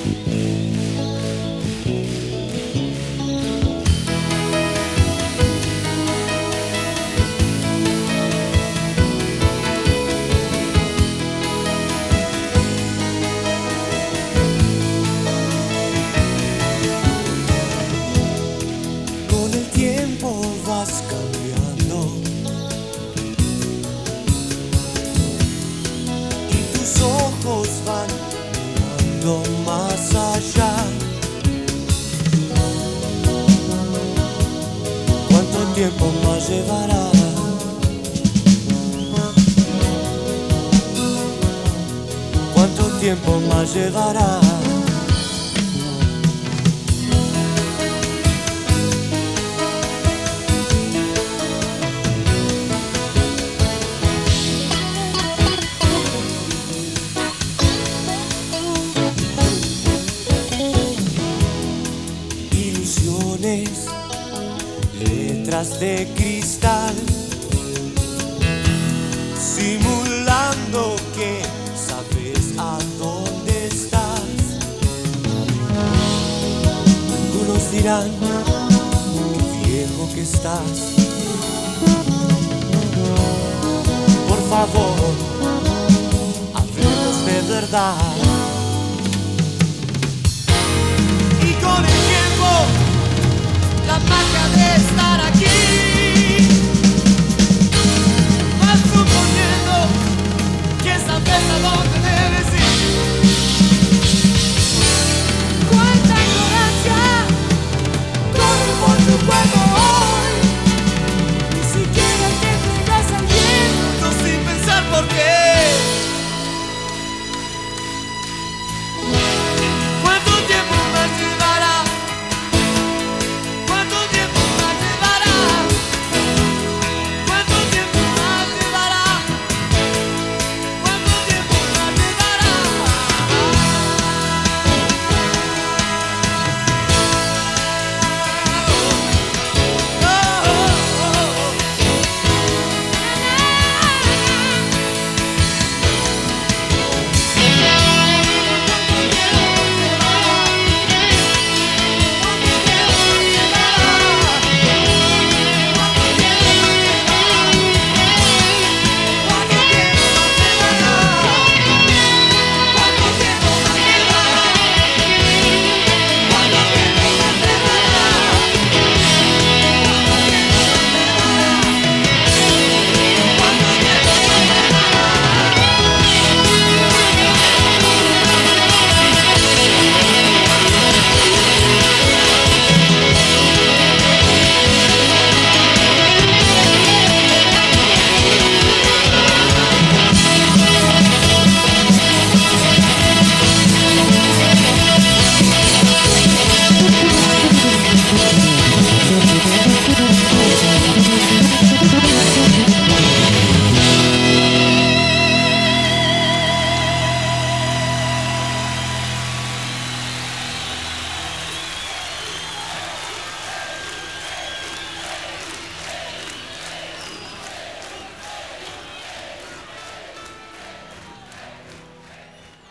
Con el tiempo vas cambiando y tus ojos van mirando más allá. ¿Cuánto tiempo más llevará? ¿Cuánto tiempo más llevará? Ilusiones, letras de cristal, simulando que sabes a dónde estás. Algunos dirán qué viejo que estás. Por favor, hablemos de verdad.